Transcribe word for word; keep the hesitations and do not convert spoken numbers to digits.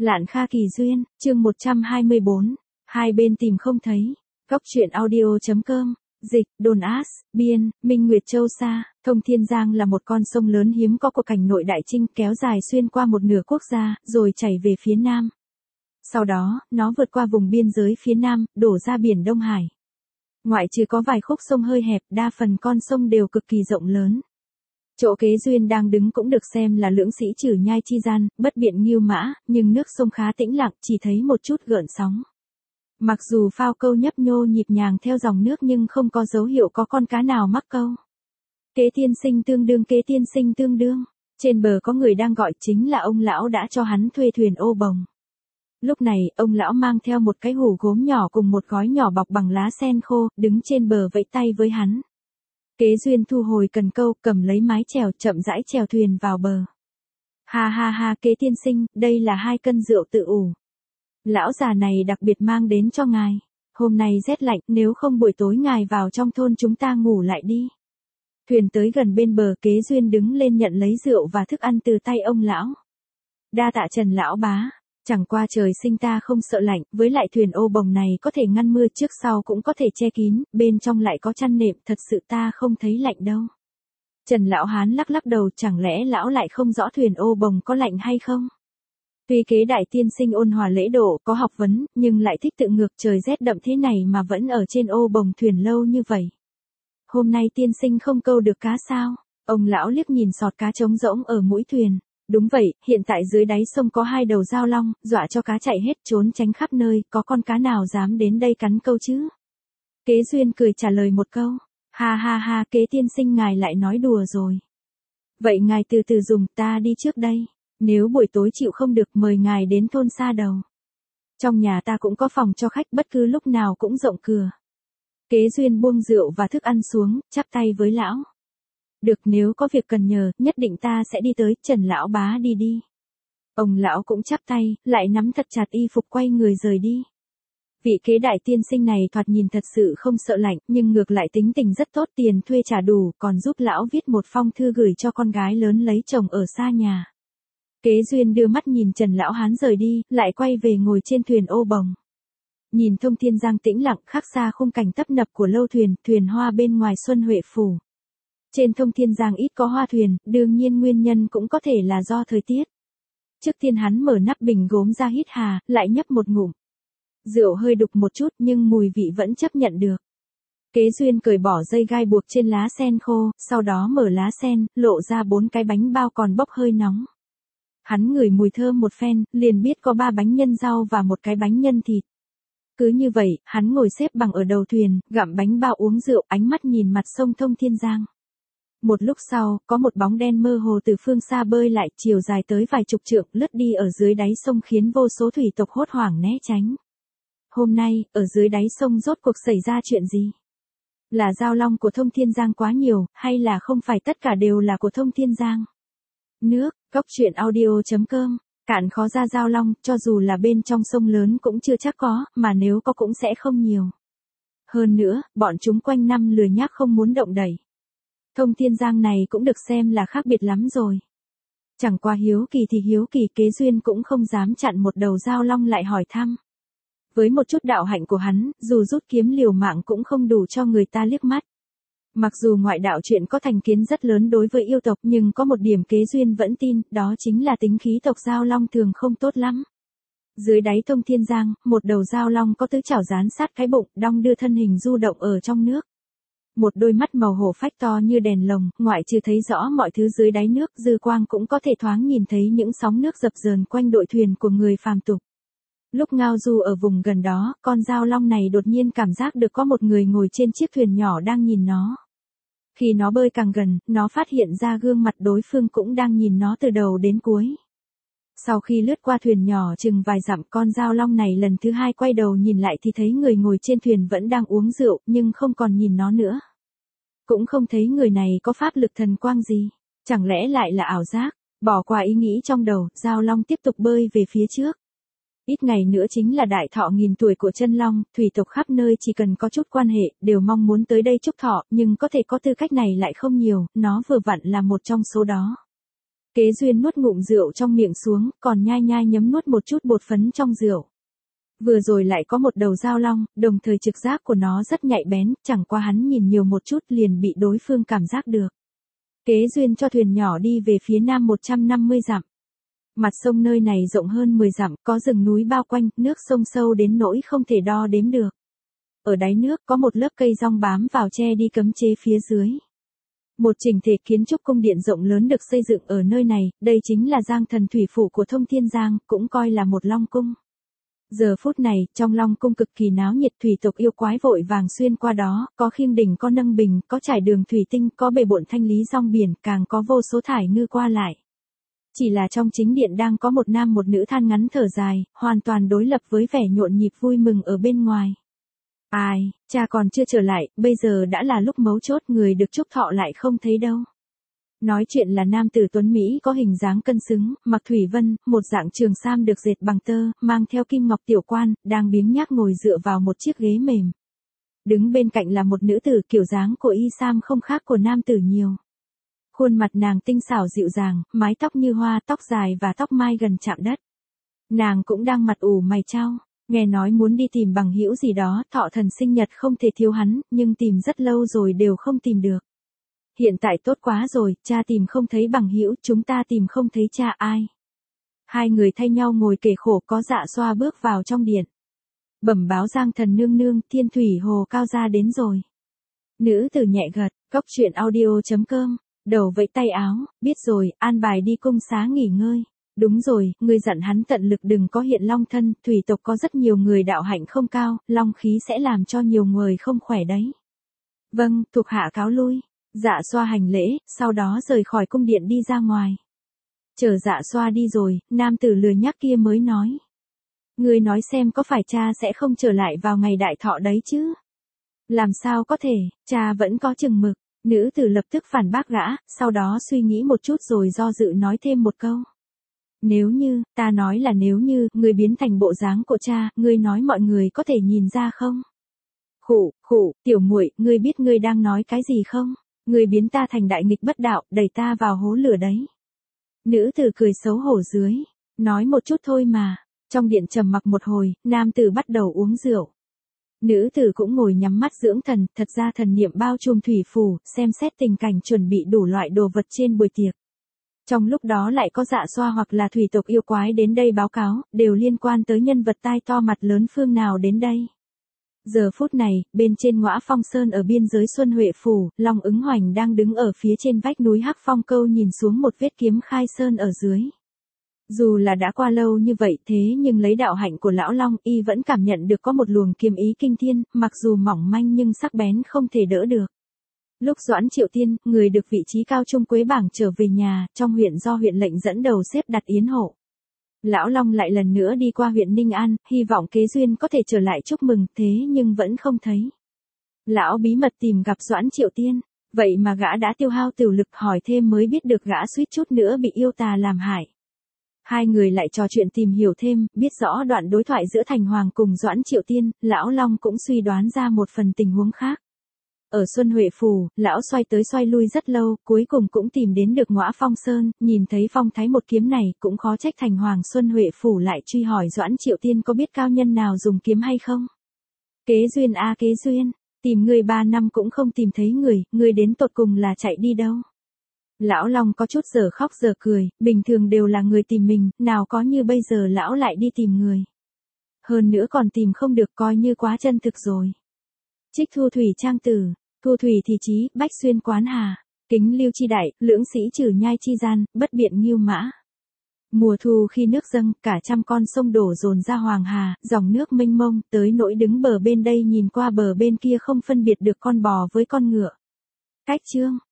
Lạn Kha Kỳ Duyên, chương một trăm hai mươi bốn. Hai bên tìm không thấy. Góc truyện audio.com. Dịch, Đồn Ás, Biên, Minh Nguyệt Châu Sa. Thông Thiên Giang là một con sông lớn hiếm có của cảnh nội đại trinh, kéo dài xuyên qua một nửa quốc gia, rồi chảy về phía nam. Sau đó, nó vượt qua vùng biên giới phía nam, đổ ra biển Đông Hải. Ngoại trừ có vài khúc sông hơi hẹp, đa phần con sông đều cực kỳ rộng lớn. Chỗ Kế Duyên đang đứng cũng được xem là lưỡng sĩ Trử Nhai chi gian, bất biện Ngưu Mã, nhưng nước sông khá tĩnh lặng, chỉ thấy một chút gợn sóng. Mặc dù phao câu nhấp nhô nhịp nhàng theo dòng nước nhưng không có dấu hiệu có con cá nào mắc câu. Kế tiên sinh tương đương, kế tiên sinh tương đương. Trên bờ có người đang gọi, chính là ông lão đã cho hắn thuê thuyền ô bồng. Lúc này, ông lão mang theo một cái hũ gốm nhỏ cùng một gói nhỏ bọc bằng lá sen khô, đứng trên bờ vẫy tay với hắn. Kế Duyên thu hồi cần câu, cầm lấy mái chèo, chậm rãi chèo thuyền vào bờ. Ha ha ha, Kế tiên sinh, đây là hai cân rượu tự ủ. Lão già này đặc biệt mang đến cho ngài. Hôm nay rét lạnh, nếu không buổi tối ngài vào trong thôn chúng ta ngủ lại đi. Thuyền tới gần bên bờ, Kế Duyên đứng lên nhận lấy rượu và thức ăn từ tay ông lão. Đa tạ Trần lão bá. Chẳng qua trời sinh ta không sợ lạnh, với lại thuyền ô bồng này có thể ngăn mưa, trước sau cũng có thể che kín, bên trong lại có chăn nệm, thật sự ta không thấy lạnh đâu. Trần lão hán lắc lắc đầu, chẳng lẽ lão lại không rõ thuyền ô bồng có lạnh hay không? Tuy Kế đại tiên sinh ôn hòa lễ độ, có học vấn, nhưng lại thích tự ngược, trời rét đậm thế này mà vẫn ở trên ô bồng thuyền lâu như vậy. Hôm nay tiên sinh không câu được cá sao? Ông lão liếc nhìn sọt cá trống rỗng ở mũi thuyền. Đúng vậy, hiện tại dưới đáy sông có hai đầu dao long, dọa cho cá chạy hết trốn tránh khắp nơi, có con cá nào dám đến đây cắn câu chứ? Kế Duyên cười trả lời một câu. Ha ha ha, Kế tiên sinh ngài lại nói đùa rồi. Vậy ngài từ từ dùng, ta đi trước đây. Nếu buổi tối chịu không được mời ngài đến thôn Sa Đầu. Trong nhà ta cũng có phòng cho khách, bất cứ lúc nào cũng rộng cửa. Kế Duyên buông rượu và thức ăn xuống, chắp tay với lão. Được, nếu có việc cần nhờ, nhất định ta sẽ đi tới. Trần lão bá đi đi. Ông lão cũng chắp tay, lại nắm thật chặt y phục quay người rời đi. Vị Kế đại tiên sinh này thoạt nhìn thật sự không sợ lạnh, nhưng ngược lại tính tình rất tốt, tiền thuê trả đủ, còn giúp lão viết một phong thư gửi cho con gái lớn lấy chồng ở xa nhà. Kế Duyên đưa mắt nhìn Trần lão hán rời đi, lại quay về ngồi trên thuyền ô bồng. Nhìn Thông Thiên Giang tĩnh lặng, khác xa khung cảnh tấp nập của lâu thuyền, thuyền hoa bên ngoài Xuân Huệ phủ. Trên Thông Thiên Giang ít có hoa thuyền, đương nhiên nguyên nhân cũng có thể là do thời tiết. Trước tiên hắn mở nắp bình gốm ra hít hà, lại nhấp một ngụm. Rượu hơi đục một chút nhưng mùi vị vẫn chấp nhận được. Kế Duyên cởi bỏ dây gai buộc trên lá sen khô, sau đó mở lá sen, lộ ra bốn cái bánh bao còn bốc hơi nóng. Hắn ngửi mùi thơm một phen, liền biết có ba bánh nhân rau và một cái bánh nhân thịt. Cứ như vậy, hắn ngồi xếp bằng ở đầu thuyền, gặm bánh bao uống rượu, ánh mắt nhìn mặt sông Thông Thiên Giang. Một lúc sau, có một bóng đen mơ hồ từ phương xa bơi lại, chiều dài tới vài chục trượng, lướt đi ở dưới đáy sông khiến vô số thủy tộc hốt hoảng né tránh. Hôm nay, ở dưới đáy sông rốt cuộc xảy ra chuyện gì? Là dao long của Thông Thiên Giang quá nhiều, hay là không phải tất cả đều là của Thông Thiên Giang? Nước, góc truyện audio.com. Cạn khó ra dao long, cho dù là bên trong sông lớn cũng chưa chắc có, mà nếu có cũng sẽ không nhiều. Hơn nữa, bọn chúng quanh năm lười nhác không muốn động đẩy. Thông Thiên Giang này cũng được xem là khác biệt lắm rồi. Chẳng qua hiếu kỳ thì hiếu kỳ, Kế Duyên cũng không dám chặn một đầu dao long lại hỏi thăm. Với một chút đạo hạnh của hắn, dù rút kiếm liều mạng cũng không đủ cho người ta liếc mắt. Mặc dù ngoại đạo chuyện có thành kiến rất lớn đối với yêu tộc, nhưng có một điểm Kế Duyên vẫn tin, đó chính là tính khí tộc dao long thường không tốt lắm. Dưới đáy Thông Thiên Giang, một đầu dao long có tứ chảo dán sát cái bụng, đong đưa thân hình du động ở trong nước. Một đôi mắt màu hổ phách to như đèn lồng, ngoại trừ thấy rõ mọi thứ dưới đáy nước, dư quang cũng có thể thoáng nhìn thấy những sóng nước dập dờn quanh đội thuyền của người phàm tục. Lúc ngao du ở vùng gần đó, con dao long này đột nhiên cảm giác được có một người ngồi trên chiếc thuyền nhỏ đang nhìn nó. Khi nó bơi càng gần, nó phát hiện ra gương mặt đối phương cũng đang nhìn nó từ đầu đến cuối. Sau khi lướt qua thuyền nhỏ chừng vài dặm, con dao long này lần thứ hai quay đầu nhìn lại thì thấy người ngồi trên thuyền vẫn đang uống rượu, nhưng không còn nhìn nó nữa. Cũng không thấy người này có pháp lực thần quang gì. Chẳng lẽ lại là ảo giác? Bỏ qua ý nghĩ trong đầu, dao long tiếp tục bơi về phía trước. Ít ngày nữa chính là đại thọ nghìn tuổi của chân long, thủy tộc khắp nơi chỉ cần có chút quan hệ, đều mong muốn tới đây chúc thọ, nhưng có thể có tư cách này lại không nhiều, nó vừa vặn là một trong số đó. Kế Duyên nuốt ngụm rượu trong miệng xuống, còn nhai nhai nhấm nuốt một chút bột phấn trong rượu. Vừa rồi lại có một đầu dao long, đồng thời trực giác của nó rất nhạy bén, chẳng qua hắn nhìn nhiều một chút liền bị đối phương cảm giác được. Kế Duyên cho thuyền nhỏ đi về phía nam một trăm năm mươi dặm. Mặt sông nơi này rộng hơn mười dặm, có rừng núi bao quanh, nước sông sâu đến nỗi không thể đo đếm được. Ở đáy nước có một lớp cây rong bám vào che đi cấm chế phía dưới. Một chỉnh thể kiến trúc cung điện rộng lớn được xây dựng ở nơi này, đây chính là Giang Thần thủy phủ của Thông Thiên Giang, cũng coi là một long cung. Giờ phút này, trong long cung cực kỳ náo nhiệt, thủy tộc yêu quái vội vàng xuyên qua đó, có khiêng đỉnh, có nâng bình, có trải đường thủy tinh, có bề bộn thanh lý rong biển, càng có vô số thải ngư qua lại. Chỉ là trong chính điện đang có một nam một nữ than ngắn thở dài, hoàn toàn đối lập với vẻ nhộn nhịp vui mừng ở bên ngoài. Ai, cha còn chưa trở lại, bây giờ đã là lúc mấu chốt, người được chúc thọ lại không thấy đâu. Nói chuyện là nam tử tuấn Mỹ có hình dáng cân xứng, mặc thủy vân, một dạng trường sam được dệt bằng tơ, mang theo kim ngọc tiểu quan, đang biếng nhác ngồi dựa vào một chiếc ghế mềm. Đứng bên cạnh là một nữ tử, kiểu dáng của y sam không khác của nam tử nhiều. Khuôn mặt nàng tinh xảo dịu dàng, mái tóc như hoa, tóc dài và tóc mai gần chạm đất. Nàng cũng đang mặt ủ mày chau, nghe nói muốn đi tìm bằng hữu gì đó, thọ thần sinh nhật không thể thiếu hắn, nhưng tìm rất lâu rồi đều không tìm được. Hiện tại tốt quá rồi, cha tìm không thấy bằng hữu, chúng ta tìm không thấy cha ai. Hai người thay nhau ngồi kể khổ, có Dạ Xoa bước vào trong điện. Bẩm báo Giang Thần nương nương, Thiên Thủy Hồ Cao gia đến rồi. Nữ tử nhẹ gật, cốc truyện audio chấm com, đầu vẫy tay áo, biết rồi, an bài đi cung xá nghỉ ngơi. Đúng rồi, ngươi dặn hắn tận lực đừng có hiện long thân, thủy tộc có rất nhiều người đạo hạnh không cao, long khí sẽ làm cho nhiều người không khỏe đấy. Vâng, thuộc hạ cáo lui. Dạ Xoa hành lễ, sau đó rời khỏi cung điện đi ra ngoài. Chờ Dạ Xoa đi rồi, nam tử lười nhác kia mới nói. Ngươi nói xem có phải cha sẽ không trở lại vào ngày đại thọ đấy chứ? Làm sao có thể, cha vẫn có chừng mực. Nữ tử lập tức phản bác gã, sau đó suy nghĩ một chút rồi do dự nói thêm một câu. Nếu như, ta nói là nếu như, ngươi biến thành bộ dáng của cha, ngươi nói mọi người có thể nhìn ra không? Khụ, khụ, tiểu muội, ngươi biết ngươi đang nói cái gì không? Ngươi biến ta thành đại nghịch bất đạo, đẩy ta vào hố lửa đấy. Nữ tử cười xấu hổ dưới, nói một chút thôi mà. Trong điện trầm mặc một hồi, nam tử bắt đầu uống rượu. Nữ tử cũng ngồi nhắm mắt dưỡng thần, thật ra thần niệm bao trùm thủy phủ, xem xét tình cảnh chuẩn bị đủ loại đồ vật trên buổi tiệc. Trong lúc đó lại có Dạ Xoa hoặc là thủy tộc yêu quái đến đây báo cáo, đều liên quan tới nhân vật tai to mặt lớn phương nào đến đây. Giờ phút này, bên trên Ngõa Phong Sơn ở biên giới Xuân Huệ Phủ, Long Ứng Hoành đang đứng ở phía trên vách núi Hắc Phong Câu nhìn xuống một vết kiếm khai sơn ở dưới. Dù là đã qua lâu như vậy thế nhưng lấy đạo hạnh của lão Long, y vẫn cảm nhận được có một luồng kiếm ý kinh thiên, mặc dù mỏng manh nhưng sắc bén không thể đỡ được. Lúc Doãn Triệu Tiên, người được vị trí cao trung quế bảng trở về nhà, trong huyện do huyện lệnh dẫn đầu xếp đặt yến hội. Lão Long lại lần nữa đi qua huyện Ninh An, hy vọng Kế Duyên có thể trở lại chúc mừng, thế nhưng vẫn không thấy. Lão bí mật tìm gặp Doãn Triệu Tiên, vậy mà gã đã tiêu hao tửu lực, hỏi thêm mới biết được gã suýt chút nữa bị yêu tà làm hại. Hai người lại trò chuyện tìm hiểu thêm, biết rõ đoạn đối thoại giữa Thành Hoàng cùng Doãn Triệu Tiên, lão Long cũng suy đoán ra một phần tình huống khác. Ở Xuân Huệ Phủ, lão xoay tới xoay lui rất lâu, cuối cùng cũng tìm đến được Ngõa Phong Sơn, nhìn thấy phong thái một kiếm này, cũng khó trách Thành Hoàng Xuân Huệ Phủ lại truy hỏi Doãn Triệu Tiên có biết cao nhân nào dùng kiếm hay không. Kế Duyên a Kế Duyên, tìm người ba năm cũng không tìm thấy người, người đến tột cùng là chạy đi đâu. Lão Long có chút giờ khóc giờ cười, bình thường đều là người tìm mình, nào có như bây giờ lão lại đi tìm người. Hơn nữa còn tìm không được, coi như quá chân thực rồi. Trích Thu Thủy Trang Tử, Thu Thủy thì chí, Bách Xuyên Quán Hà, Kính Lưu Chi Đại, Lưỡng Sĩ Trừ Nhai Chi Gian, Bất Biện Nghiêu Mã. Mùa thu khi nước dâng, cả trăm con sông đổ dồn ra Hoàng Hà, dòng nước mênh mông, tới nỗi đứng bờ bên đây nhìn qua bờ bên kia không phân biệt được con bò với con ngựa. Cách chương